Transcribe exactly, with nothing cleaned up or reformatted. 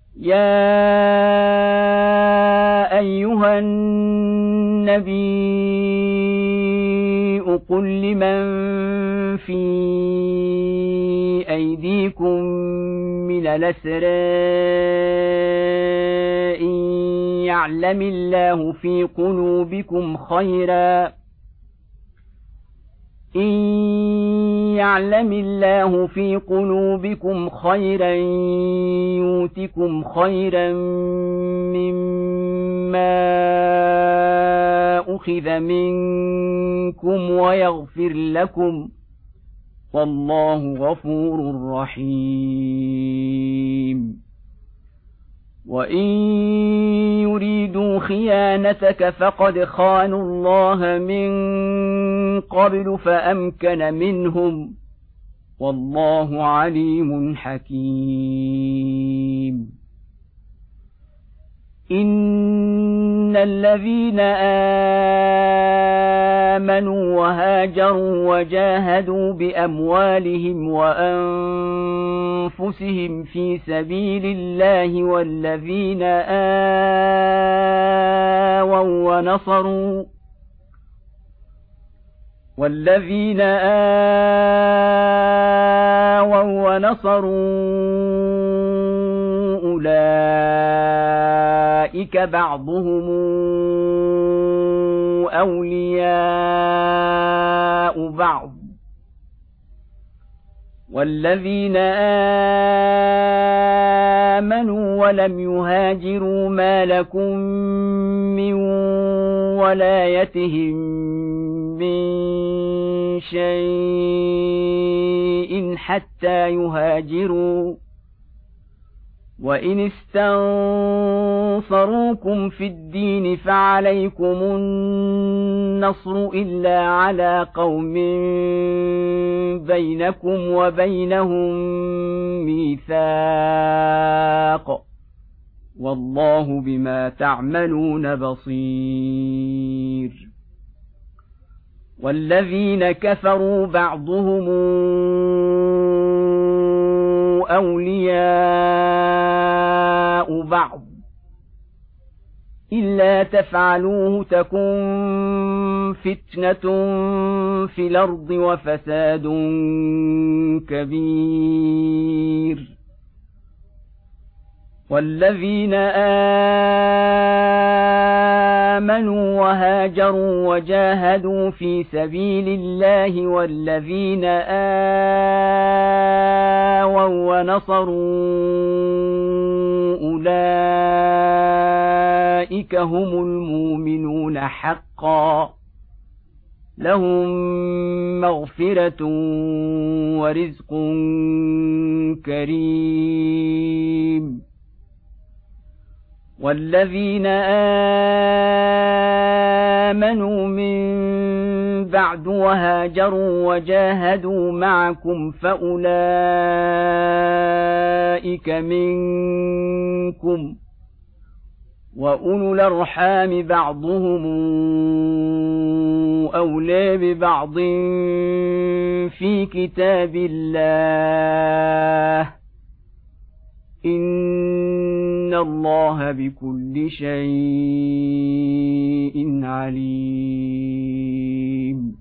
يا أيها النبي قل لمن في أيديكم من الأسرى إن يعلم الله في قلوبكم خيرا إن يعلم الله في قلوبكم خيرا يؤتكم خيرا مما أخذ منكم ويغفر لكم والله غفور رحيم وإن يريدوا خيانتك فقد خانوا الله من قبل فأمكن منهم والله عليم حكيم إن الذين آمنوا وهاجروا وجاهدوا بأموالهم وأنفسهم في سبيل الله والذين آووا ونصروا والذين آووا ونصروا أولئك بعضهم أولياء بعض والذين آمنوا ولم يهاجروا ما لكم من ولايتهم من شيء حتى يهاجروا وإن استنصروكم في الدين فعليكم النصر إلا على قوم بينكم وبينهم ميثاق والله بما تعملون بصير والذين كفروا بعضهم أولياء بعض إلا تفعلوه تكن فتنة في الأرض وفساد كبير والذين آمنوا وهاجروا وجاهدوا في سبيل الله والذين آووا ونصروا أولئك هم المؤمنون حقا لهم مغفرة ورزق كريم والذين آمنوا من بعد وهاجروا وجاهدوا معكم فأولئك منكم وأولو الأرحام بعضهم أولى ببعض في كتاب الله إن الله بكل شيء عليم